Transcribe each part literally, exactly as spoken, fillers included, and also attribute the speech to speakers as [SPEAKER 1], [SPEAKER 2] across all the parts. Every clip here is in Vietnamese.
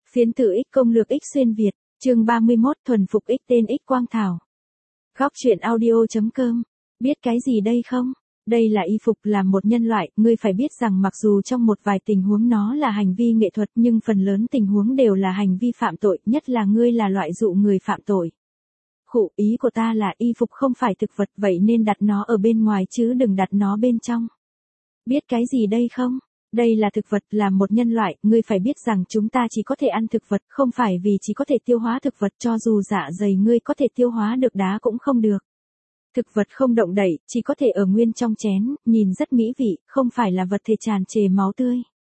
[SPEAKER 1] Phiến tử X công lược X xuyên Việt, chương ba mươi mốt thuần phục X tên X Quang Thảo. Góc truyện audio.com. Biết cái gì đây không? Đây là y phục làm một nhân loại, ngươi phải biết rằng mặc dù trong một vài tình huống nó là hành vi nghệ thuật nhưng phần lớn tình huống đều là hành vi phạm tội, nhất là ngươi là loại dụ người phạm tội. Khụ, ý của ta là y phục không phải thực vật vậy nên đặt nó ở bên ngoài chứ đừng đặt nó bên trong. Biết cái gì đây không? Đây là thực vật, là một nhân loại, ngươi phải biết rằng chúng ta chỉ có thể ăn thực vật, không phải vì chỉ có thể tiêu hóa thực vật, cho dù dạ dày ngươi có thể tiêu hóa được đá cũng không được. Thực vật không động đậy, chỉ có thể ở nguyên trong chén, nhìn rất mỹ vị, không phải là vật thể tràn trề máu tươi.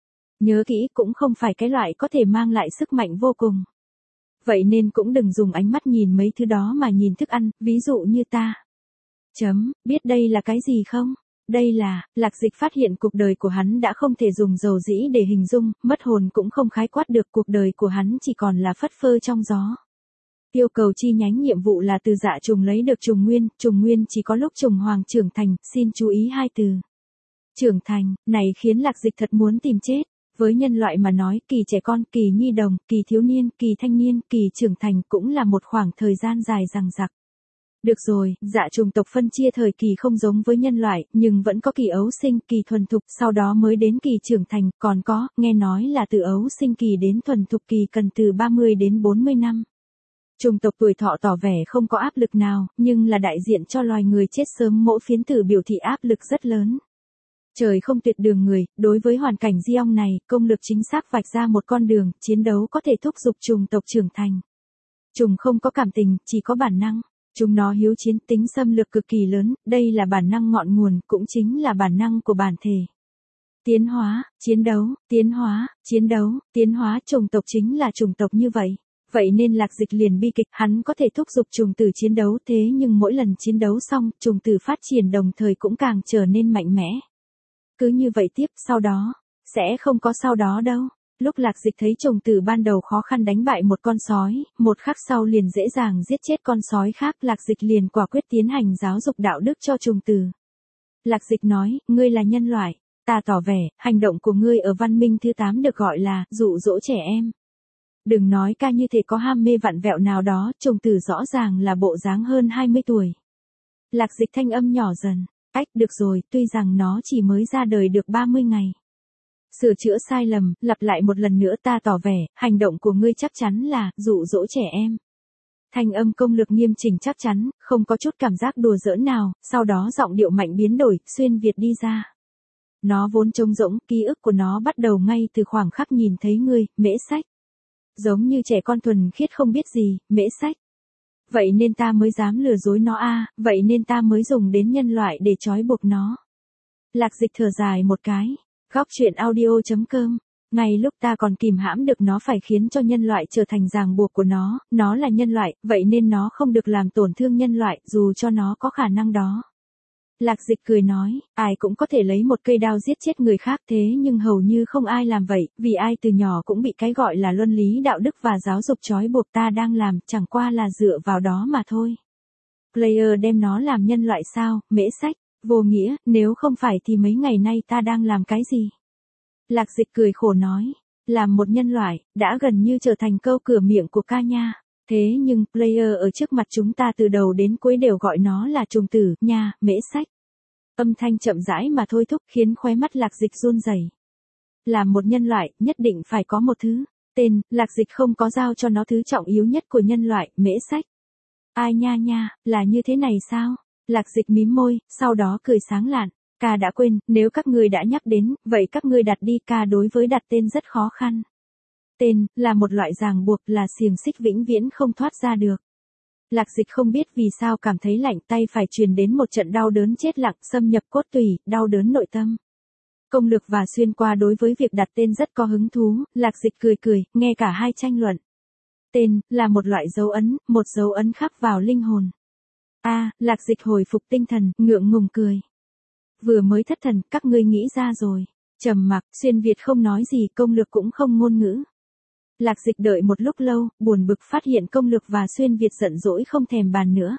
[SPEAKER 1] Nhớ kỹ, cũng không phải cái loại có thể mang lại sức mạnh vô cùng. Vậy nên cũng đừng dùng ánh mắt nhìn mấy thứ đó mà nhìn thức ăn, ví dụ như ta. Chấm, biết đây là cái gì không? Đây là, Lạc Dịch phát hiện cuộc đời của hắn đã không thể dùng dầu dĩ để hình dung, mất hồn cũng không khái quát được, cuộc đời của hắn chỉ còn là phất phơ trong gió. Yêu cầu chi nhánh nhiệm vụ là từ dạ trùng lấy được trùng nguyên, trùng nguyên chỉ có lúc trùng hoàng trưởng thành, xin chú ý hai từ. Trưởng thành, này khiến Lạc Dịch thật muốn tìm chết. Với nhân loại mà nói, kỳ trẻ con, kỳ nhi đồng, kỳ thiếu niên, kỳ thanh niên, kỳ trưởng thành cũng là một khoảng thời gian dài dằng dặc. Được rồi, dạ trùng tộc phân chia thời kỳ không giống với nhân loại, nhưng vẫn có kỳ ấu sinh, kỳ thuần thục, sau đó mới đến kỳ trưởng thành, còn có, nghe nói là từ ấu sinh kỳ đến thuần thục kỳ cần từ ba mươi đến bốn mươi năm. Trùng tộc tuổi thọ tỏ vẻ không có áp lực nào, nhưng là đại diện cho loài người chết sớm, mỗi phiến tử biểu thị áp lực rất lớn. Trời không tuyệt đường người, đối với hoàn cảnh Giong này, công lược chính xác vạch ra một con đường, chiến đấu có thể thúc giục trùng tộc trưởng thành. Trùng không có cảm tình, chỉ có bản năng. Chúng nó hiếu chiến, tính xâm lược cực kỳ lớn, đây là bản năng ngọn nguồn, cũng chính là bản năng của bản thể. Tiến hóa, chiến đấu, tiến hóa, chiến đấu, tiến hóa, chủng tộc chính là chủng tộc như vậy. Vậy nên Lạc Dịch liền bi kịch, hắn có thể thúc giục trùng tử chiến đấu, thế nhưng mỗi lần chiến đấu xong, trùng tử phát triển đồng thời cũng càng trở nên mạnh mẽ. Cứ như vậy tiếp, sau đó, sẽ không có sau đó đâu. Lúc Lạc Dịch thấy trùng tử ban đầu khó khăn đánh bại một con sói, một khắc sau liền dễ dàng giết chết con sói khác, Lạc Dịch liền quả quyết tiến hành giáo dục đạo đức cho trùng tử. Lạc Dịch nói, ngươi là nhân loại, ta tỏ vẻ, hành động của ngươi ở văn minh thứ tám được gọi là dụ dỗ trẻ em. Đừng nói ca như thể có ham mê vặn vẹo nào đó, trùng tử rõ ràng là bộ dáng hơn hai mươi tuổi. Lạc Dịch thanh âm nhỏ dần, ách, được rồi, tuy rằng nó chỉ mới ra đời được ba mươi ngày. Sửa chữa sai lầm, lặp lại một lần nữa, ta tỏ vẻ, hành động của ngươi chắc chắn là dụ dỗ trẻ em. Thanh âm công lược nghiêm chỉnh chắc chắn, không có chút cảm giác đùa giỡn nào, sau đó giọng điệu mạnh biến đổi, xuyên Việt đi ra. Nó vốn trống rỗng, ký ức của nó bắt đầu ngay từ khoảng khắc nhìn thấy ngươi, mễ sách. Giống như trẻ con thuần khiết không biết gì, mễ sách. Vậy nên ta mới dám lừa dối nó a, vậy nên ta mới dùng đến nhân loại để trói buộc nó. Lạc Dịch thở dài một cái. Góc truyện audio.com. Ngay lúc ta còn kìm hãm được nó phải khiến cho nhân loại trở thành ràng buộc của nó, nó là nhân loại, vậy nên nó không được làm tổn thương nhân loại, dù cho nó có khả năng đó. Lạc Dịch cười nói, ai cũng có thể lấy một cây đao giết chết người khác, thế nhưng hầu như không ai làm vậy, vì ai từ nhỏ cũng bị cái gọi là luân lý đạo đức và giáo dục trói buộc, ta đang làm, chẳng qua là dựa vào đó mà thôi. Player đem nó làm nhân loại sao, mễ sách. Vô nghĩa, nếu không phải thì mấy ngày nay ta đang làm cái gì? Lạc Dịch cười khổ nói, làm một nhân loại, đã gần như trở thành câu cửa miệng của ca nha. Thế nhưng, player ở trước mặt chúng ta từ đầu đến cuối đều gọi nó là trùng tử, nha, mễ sách. Âm thanh chậm rãi mà thôi thúc khiến khóe mắt Lạc Dịch run rẩy. Làm một nhân loại, nhất định phải có một thứ. Tên, Lạc Dịch không có giao cho nó thứ trọng yếu nhất của nhân loại, mễ sách. Ai nha nha, là như thế này sao? Lạc Dịch mím môi, sau đó cười sáng lạn. Ca đã quên, nếu các ngươi đã nhắc đến, vậy các ngươi đặt đi, ca đối với đặt tên rất khó khăn. Tên, là một loại ràng buộc, là xiềng xích vĩnh viễn không thoát ra được. Lạc Dịch không biết vì sao cảm thấy lạnh, tay phải truyền đến một trận đau đớn chết lặng, xâm nhập cốt tủy, đau đớn nội tâm. Công lược và xuyên qua đối với việc đặt tên rất có hứng thú, Lạc Dịch cười cười, nghe cả hai tranh luận. Tên, là một loại dấu ấn, một dấu ấn khắc vào linh hồn. A, à, Lạc Dịch hồi phục tinh thần, ngượng ngùng cười. Vừa mới thất thần, các ngươi nghĩ ra rồi. Trầm mặc, xuyên Việt không nói gì, công lược cũng không ngôn ngữ. Lạc Dịch đợi một lúc lâu, buồn bực phát hiện công lược và xuyên Việt giận dỗi không thèm bàn nữa.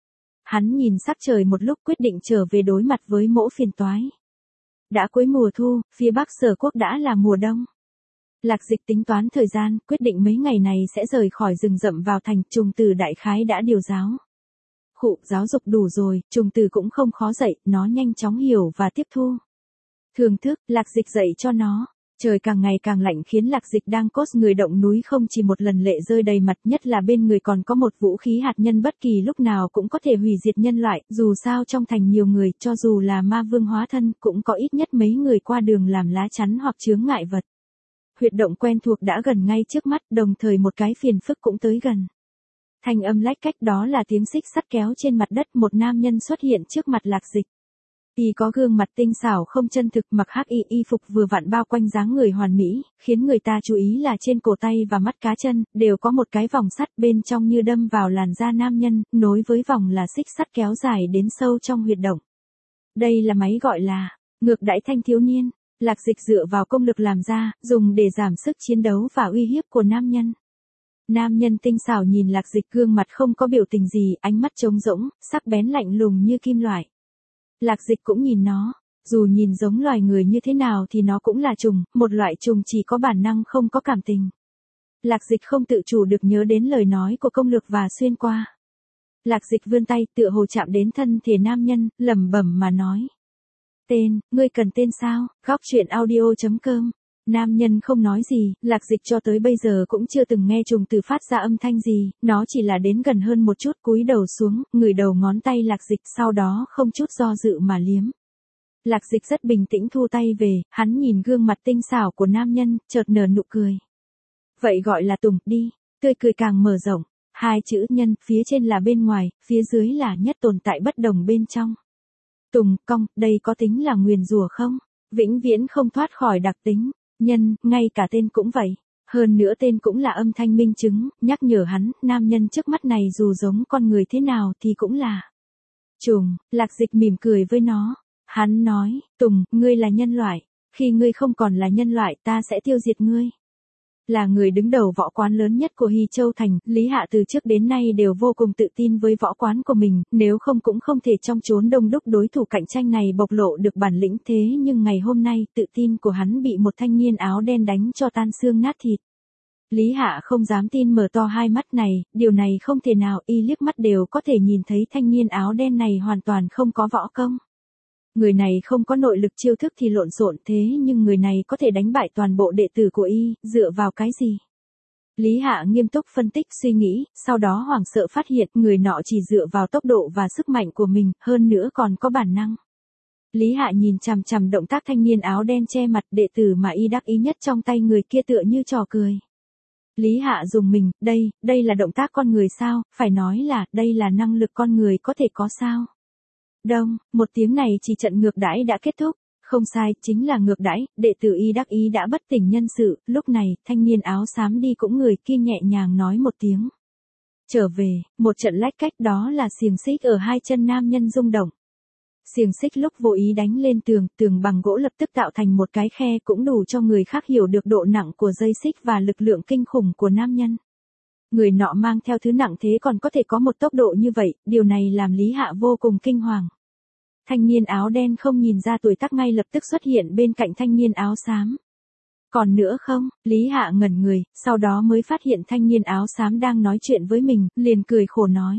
[SPEAKER 1] Hắn nhìn sắc trời một lúc quyết định trở về đối mặt với mỗ phiền toái. Đã cuối mùa thu, phía bắc Sở Quốc đã là mùa đông. Lạc Dịch tính toán thời gian, quyết định mấy ngày này sẽ rời khỏi rừng rậm vào thành, trùng tử đại khái đã điều giáo. Khụ, giáo dục đủ rồi, trùng tử cũng không khó dạy, nó nhanh chóng hiểu và tiếp thu. Thường thức, Lạc Dịch dạy cho nó. Trời càng ngày càng lạnh khiến Lạc Dịch đang cốt người động núi không chỉ một lần lệ rơi đầy mặt, nhất là bên người còn có một vũ khí hạt nhân bất kỳ lúc nào cũng có thể hủy diệt nhân loại, dù sao trong thành nhiều người, cho dù là ma vương hóa thân, cũng có ít nhất mấy người qua đường làm lá chắn hoặc chướng ngại vật. Huyệt động quen thuộc đã gần ngay trước mắt, đồng thời một cái phiền phức cũng tới gần. Thanh âm lách cách đó là tiếng xích sắt kéo trên mặt đất, một nam nhân xuất hiện trước mặt Lạc Dịch. Y có gương mặt tinh xảo không chân thực, mặc hắc y y phục vừa vặn bao quanh dáng người hoàn mỹ, khiến người ta chú ý là trên cổ tay và mắt cá chân, đều có một cái vòng sắt bên trong như đâm vào làn da nam nhân, nối với vòng là xích sắt kéo dài đến sâu trong huyệt động. Đây là máy gọi là ngược đãi thanh thiếu niên. Lạc Dịch dựa vào công lực làm ra, dùng để giảm sức chiến đấu và uy hiếp của nam nhân. Nam nhân tinh xảo nhìn Lạc Dịch, gương mặt không có biểu tình gì, ánh mắt trống rỗng, sắc bén lạnh lùng như kim loại. Lạc Dịch cũng nhìn nó, dù nhìn giống loài người như thế nào thì nó cũng là trùng, một loại trùng chỉ có bản năng không có cảm tình. Lạc Dịch không tự chủ được nhớ đến lời nói của công lược và xuyên qua. Lạc Dịch vươn tay tựa hồ chạm đến thân thể nam nhân, lẩm bẩm mà nói. Tên, ngươi cần tên sao? Góc truyện audio chấm com. Nam nhân không nói gì, Lạc Dịch cho tới bây giờ cũng chưa từng nghe trùng tử phát ra âm thanh gì, nó chỉ là đến gần hơn một chút, cúi đầu xuống, ngửi đầu ngón tay Lạc Dịch, sau đó không chút do dự mà liếm. Lạc Dịch rất bình tĩnh thu tay về, hắn nhìn gương mặt tinh xảo của nam nhân, chợt nở nụ cười. Vậy gọi là Tùng, đi, tươi cười càng mở rộng, hai chữ nhân, phía trên là bên ngoài, phía dưới là nhất tồn tại bất đồng bên trong. Tùng, cong, đây có tính là nguyền rủa không? Vĩnh viễn không thoát khỏi đặc tính. Nhân, ngay cả tên cũng vậy. Hơn nữa tên cũng là âm thanh minh chứng, nhắc nhở hắn, nam nhân trước mắt này dù giống con người thế nào thì cũng là trùng. Lạc Dịch mỉm cười với nó. Hắn nói, Tùng, ngươi là nhân loại. Khi ngươi không còn là nhân loại ta sẽ tiêu diệt ngươi. Là người đứng đầu võ quán lớn nhất của Hy Châu Thành, Lý Hạ từ trước đến nay đều vô cùng tự tin với võ quán của mình, nếu không cũng không thể trong chốn đông đúc đối thủ cạnh tranh này bộc lộ được bản lĩnh, thế nhưng ngày hôm nay tự tin của hắn bị một thanh niên áo đen đánh cho tan xương nát thịt. Lý Hạ không dám tin mở to hai mắt này, điều này không thể nào, y liếc mắt đều có thể nhìn thấy thanh niên áo đen này hoàn toàn không có võ công. Người này không có nội lực, chiêu thức thì lộn xộn, thế nhưng người này có thể đánh bại toàn bộ đệ tử của y, dựa vào cái gì? Lý Hạ nghiêm túc phân tích suy nghĩ, sau đó hoảng sợ phát hiện người nọ chỉ dựa vào tốc độ và sức mạnh của mình, hơn nữa còn có bản năng. Lý Hạ nhìn chằm chằm động tác thanh niên áo đen che mặt, đệ tử mà y đắc ý nhất trong tay người kia tựa như trò cười. Lý Hạ dùng mình, đây, đây là động tác con người sao, phải nói là, đây là năng lực con người có thể có sao? Đông, một tiếng này chỉ trận ngược đãi đã kết thúc, không sai, chính là ngược đãi, đệ tử y đắc ý đã bất tỉnh nhân sự, lúc này, thanh niên áo xám đi cũng người kia nhẹ nhàng nói một tiếng. Trở về, một trận lách cách đó là xiềng xích ở hai chân nam nhân rung động. Xiềng xích lúc vô ý đánh lên tường, tường bằng gỗ lập tức tạo thành một cái khe cũng đủ cho người khác hiểu được độ nặng của dây xích và lực lượng kinh khủng của nam nhân. Người nọ mang theo thứ nặng thế còn có thể có một tốc độ như vậy, điều này làm Lý Hạ vô cùng kinh hoàng. Thanh niên áo đen không nhìn ra tuổi tác ngay lập tức xuất hiện bên cạnh thanh niên áo xám. Còn nữa không? Lý Hạ ngẩn người, sau đó mới phát hiện thanh niên áo xám đang nói chuyện với mình, liền cười khổ nói.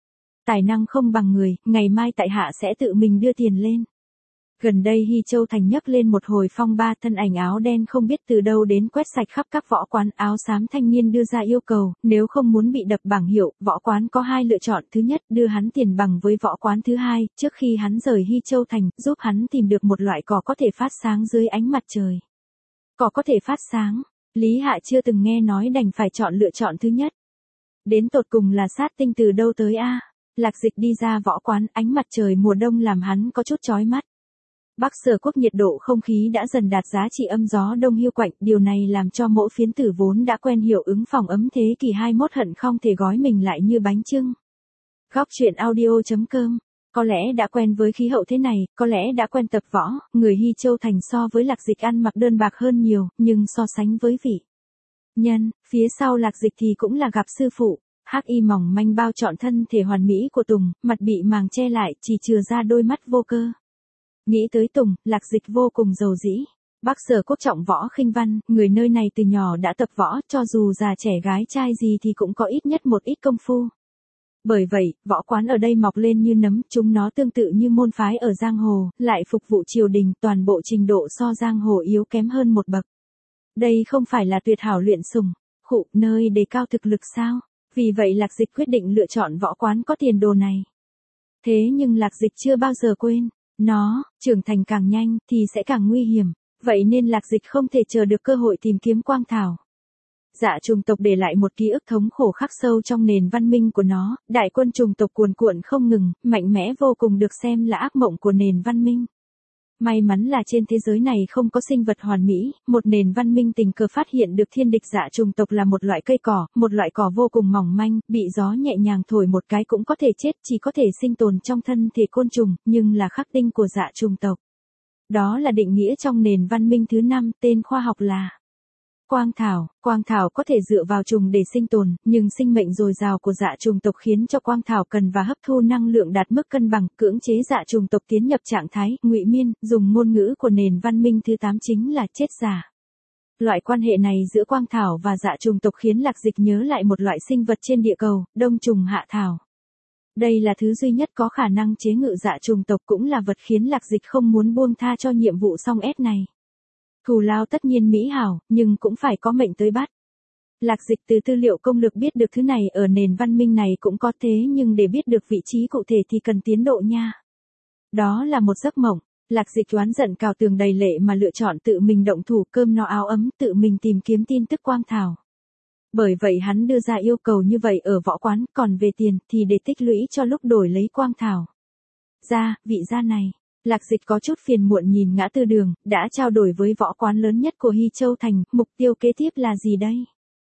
[SPEAKER 1] Tài năng không bằng người, ngày mai tại hạ sẽ tự mình đưa tiền lên. Gần đây Hy Châu Thành nhấc lên một hồi phong ba, thân ảnh áo đen không biết từ đâu đến quét sạch khắp các võ quán. Áo xám thanh niên đưa ra yêu cầu, nếu không muốn bị đập bảng hiệu, võ quán có hai lựa chọn, thứ nhất đưa hắn tiền bằng với võ quán, thứ hai, trước khi hắn rời Hy Châu Thành, giúp hắn tìm được một loại cỏ có thể phát sáng dưới ánh mặt trời. Cỏ có thể phát sáng, Lý Hạ chưa từng nghe nói, đành phải chọn lựa chọn thứ nhất. Đến tột cùng là sát tinh từ đâu tới a? Lạc Dịch đi ra võ quán, ánh mặt trời mùa đông làm hắn có chút chói mắt. Bắc Sở Quốc nhiệt độ không khí đã dần đạt giá trị âm, gió đông hiu quạnh, điều này làm cho mỗi phiến tử vốn đã quen hiệu ứng phòng ấm thế kỷ hai mươi mốt hận không thể gói mình lại như bánh chưng. Góc truyện audio chấm com. Có lẽ đã quen với khí hậu thế này, có lẽ đã quen tập võ, người Hy Châu Thành so với Lạc Dịch ăn mặc đơn bạc hơn nhiều, nhưng so sánh với vị nhân, phía sau Lạc Dịch thì cũng là gặp sư phụ. Hắc y mỏng manh bao trọn thân thể hoàn mỹ của Tùng, mặt bị màng che lại, chỉ chừa ra đôi mắt vô cơ. Nghĩ tới Tùng, Lạc Dịch vô cùng giàu dĩ. Bắc Sở Quốc trọng võ khinh văn, người nơi này từ nhỏ đã tập võ, cho dù già trẻ gái trai gì thì cũng có ít nhất một ít công phu. Bởi vậy, võ quán ở đây mọc lên như nấm, chúng nó tương tự như môn phái ở giang hồ, lại phục vụ triều đình, toàn bộ trình độ so giang hồ yếu kém hơn một bậc. Đây không phải là tuyệt hảo luyện sủng, khụ, nơi đề cao thực lực sao? Vì vậy Lạc Dịch quyết định lựa chọn võ quán có tiền đồ này. Thế nhưng Lạc Dịch chưa bao giờ quên, nó, trưởng thành càng nhanh thì sẽ càng nguy hiểm, vậy nên Lạc Dịch không thể chờ được cơ hội tìm kiếm quang thảo. Dạ trùng tộc để lại một ký ức thống khổ khắc sâu trong nền văn minh của nó, đại quân trùng tộc cuồn cuộn không ngừng, mạnh mẽ vô cùng được xem là ác mộng của nền văn minh. May mắn là trên thế giới này không có sinh vật hoàn mỹ, một nền văn minh tình cờ phát hiện được thiên địch dạ trùng tộc là một loại cây cỏ, một loại cỏ vô cùng mỏng manh, bị gió nhẹ nhàng thổi một cái cũng có thể chết, chỉ có thể sinh tồn trong thân thể côn trùng, nhưng là khắc tinh của dạ trùng tộc. Đó là định nghĩa trong nền văn minh thứ năm, tên khoa học là quang thảo. Quang thảo có thể dựa vào trùng để sinh tồn, nhưng sinh mệnh dồi dào của dạ trùng tộc khiến cho quang thảo cần và hấp thu năng lượng đạt mức cân bằng, cưỡng chế dạ trùng tộc tiến nhập trạng thái ngụy miên, dùng ngôn ngữ của nền văn minh thứ tám chính là chết giả. Loại quan hệ này giữa quang thảo và dạ trùng tộc khiến Lạc Dịch nhớ lại một loại sinh vật trên địa cầu, đông trùng hạ thảo. Đây là thứ duy nhất có khả năng chế ngự dạ trùng tộc, cũng là vật khiến Lạc Dịch không muốn buông tha cho nhiệm vụ song ép này. Thù lao tất nhiên mỹ hảo, nhưng cũng phải có mệnh tới bắt. Lạc Dịch từ tư liệu công lược biết được thứ này ở nền văn minh này cũng có, thế nhưng để biết được vị trí cụ thể thì cần tiến độ nha. Đó là một giấc mộng. Lạc Dịch oán giận cào tường đầy lệ mà lựa chọn tự mình động thủ, cơm no áo ấm, tự mình tìm kiếm tin tức quang thảo. Bởi vậy hắn đưa ra yêu cầu như vậy ở võ quán, còn về tiền thì để tích lũy cho lúc đổi lấy quang thảo. Ra, vị gia này. Lạc Dịch có chút phiền muộn nhìn ngã tư đường, đã trao đổi với võ quán lớn nhất của Hy Châu Thành, mục tiêu kế tiếp là gì đây?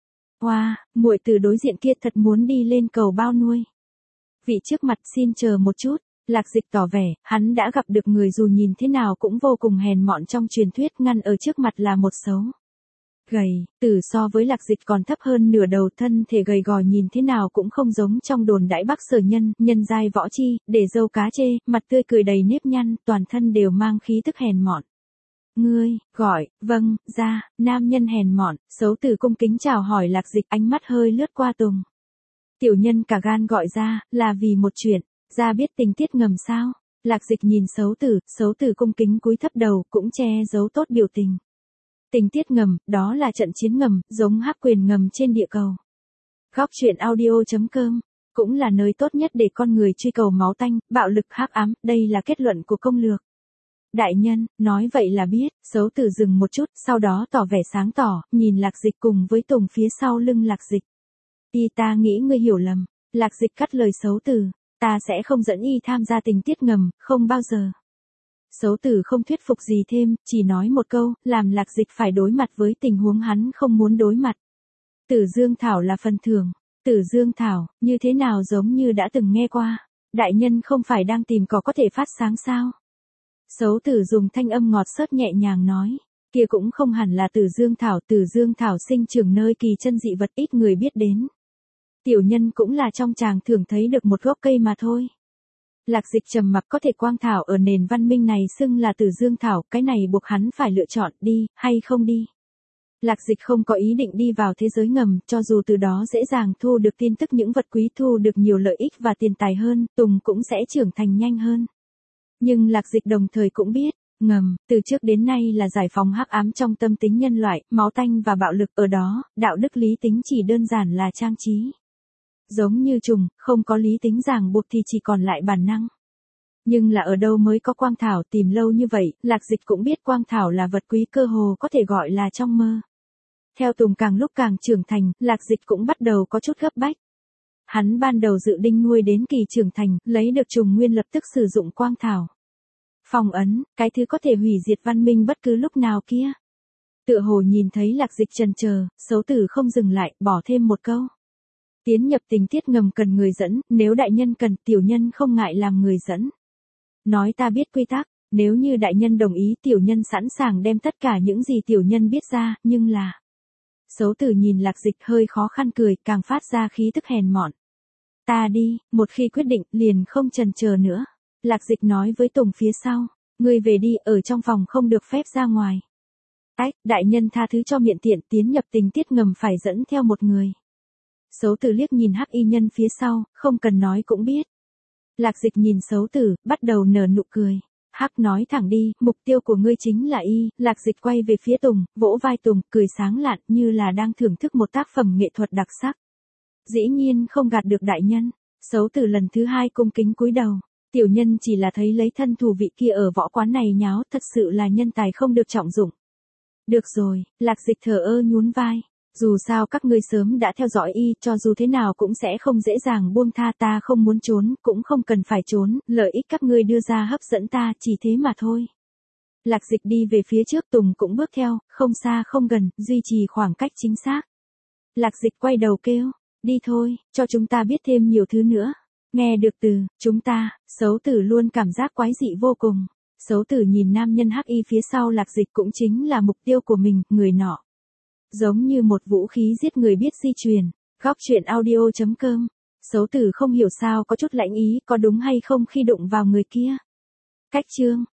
[SPEAKER 1] Hoa, wow, muội từ đối diện kia thật muốn đi lên cầu bao nuôi. Vị trước mặt xin chờ một chút, Lạc Dịch tỏ vẻ, hắn đã gặp được người dù nhìn thế nào cũng vô cùng hèn mọn trong truyền thuyết, ngăn ở trước mặt là một xấu. Gầy, Tử so với Lạc Dịch còn thấp hơn nửa đầu, thân thể gầy gò nhìn thế nào cũng không giống trong đồn đãi Bắc Sở nhân, nhân giai võ chi, để râu cá chê, mặt tươi cười đầy nếp nhăn, toàn thân đều mang khí tức hèn mọn. Ngươi, gọi, vâng, ra, nam nhân hèn mọn, xấu Tử cung kính chào hỏi Lạc Dịch, ánh mắt hơi lướt qua Tùng. Tiểu nhân cả gan gọi ra, là vì một chuyện, ra biết tình tiết ngầm sao? Lạc Dịch nhìn xấu Tử, xấu Tử cung kính cúi thấp đầu, cũng che giấu tốt biểu tình. Tình tiết ngầm, đó là trận chiến ngầm, giống hắc quyền ngầm trên địa cầu. Góc truyện audio chấm com, cũng là nơi tốt nhất để con người truy cầu máu tanh, bạo lực hắc ám, đây là kết luận của công lược. Đại nhân, nói vậy là biết, xấu Tử dừng một chút, sau đó tỏ vẻ sáng tỏ, nhìn Lạc Dịch cùng với Tùng phía sau lưng Lạc Dịch. Y ta nghĩ ngươi hiểu lầm, Lạc Dịch cắt lời xấu Tử, ta sẽ không dẫn y tham gia tình tiết ngầm, không bao giờ. Xấu Tử không thuyết phục gì thêm, chỉ nói một câu, làm Lạc Dịch phải đối mặt với tình huống hắn không muốn đối mặt. Tử Dương Thảo là phần thưởng. Tử Dương Thảo, như thế nào giống như đã từng nghe qua. Đại nhân không phải đang tìm cỏ có thể phát sáng sao? Xấu Tử dùng thanh âm ngọt xớt nhẹ nhàng nói. Kia cũng không hẳn là Tử Dương Thảo. Tử Dương Thảo sinh trưởng nơi kỳ chân dị vật ít người biết đến. Tiểu nhân cũng là trong tràng thường thấy được một gốc cây mà thôi. Lạc Dịch trầm mặc, có thể quang thảo ở nền văn minh này xưng là Tử Dương Thảo, cái này buộc hắn phải lựa chọn đi, hay không đi. Lạc Dịch không có ý định đi vào thế giới ngầm, cho dù từ đó dễ dàng thu được tin tức những vật quý, thu được nhiều lợi ích và tiền tài hơn, Tùng cũng sẽ trưởng thành nhanh hơn. Nhưng Lạc Dịch đồng thời cũng biết, ngầm, từ trước đến nay là giải phóng hắc ám trong tâm tính nhân loại, máu tanh và bạo lực ở đó, đạo đức lý tính chỉ đơn giản là trang trí. Giống như trùng, không có lý tính ràng buộc thì chỉ còn lại bản năng. Nhưng là ở đâu mới có quang thảo, tìm lâu như vậy, Lạc Dịch cũng biết quang thảo là vật quý, cơ hồ có thể gọi là trong mơ. Theo Tùng càng lúc càng trưởng thành, Lạc Dịch cũng bắt đầu có chút gấp bách. Hắn ban đầu dự định nuôi đến kỳ trưởng thành, lấy được trùng nguyên lập tức sử dụng quang thảo. Phong ấn, cái thứ có thể hủy diệt văn minh bất cứ lúc nào kia. Tựa hồ nhìn thấy Lạc Dịch chần chờ, xấu Tử không dừng lại, bỏ thêm một câu. Tiến nhập tình tiết ngầm cần người dẫn, nếu đại nhân cần, tiểu nhân không ngại làm người dẫn. Nói ta biết quy tắc, nếu như đại nhân đồng ý, tiểu nhân sẵn sàng đem tất cả những gì tiểu nhân biết ra, nhưng là... Xấu Tử nhìn Lạc Dịch hơi khó khăn cười, càng phát ra khí tức hèn mọn. Ta đi, một khi quyết định, liền không chần chờ nữa. Lạc Dịch nói với Tùng phía sau, ngươi về đi, ở trong phòng không được phép ra ngoài. Ách, đại nhân tha thứ cho miệng tiện, tiến nhập tình tiết ngầm phải dẫn theo một người. Sấu tử liếc nhìn hắc y nhân phía sau, không cần nói cũng biết. Lạc Dịch nhìn Sấu tử, bắt đầu nở nụ cười. Hắc nói thẳng đi, mục tiêu của ngươi chính là y. Lạc Dịch quay về phía Tùng, vỗ vai Tùng, cười sáng lạn như là đang thưởng thức một tác phẩm nghệ thuật đặc sắc. Dĩ nhiên không gạt được đại nhân. Sấu tử lần thứ hai cung kính cúi đầu. Tiểu nhân chỉ là thấy lấy thân thủ vị kia ở võ quán này nháo, thật sự là nhân tài không được trọng dụng. Được rồi, Lạc Dịch thờ ơ nhún vai. Dù sao các ngươi sớm đã theo dõi y, cho dù thế nào cũng sẽ không dễ dàng buông tha, ta không muốn trốn, cũng không cần phải trốn, lợi ích các ngươi đưa ra hấp dẫn ta, chỉ thế mà thôi. Lạc Dịch đi về phía trước, Tùng cũng bước theo, không xa không gần, duy trì khoảng cách chính xác. Lạc Dịch quay đầu kêu, đi thôi, cho chúng ta biết thêm nhiều thứ nữa. Nghe được từ, chúng ta, Sấu tử luôn cảm giác quái dị vô cùng. Sấu tử nhìn nam nhân hắc y phía sau Lạc Dịch cũng chính là mục tiêu của mình, người nọ. Giống như một vũ khí giết người biết di truyền. Góc truyện audio chấm com. Sấu tử không hiểu sao có chút lãnh ý, có đúng hay không khi đụng vào người kia. Cách chương.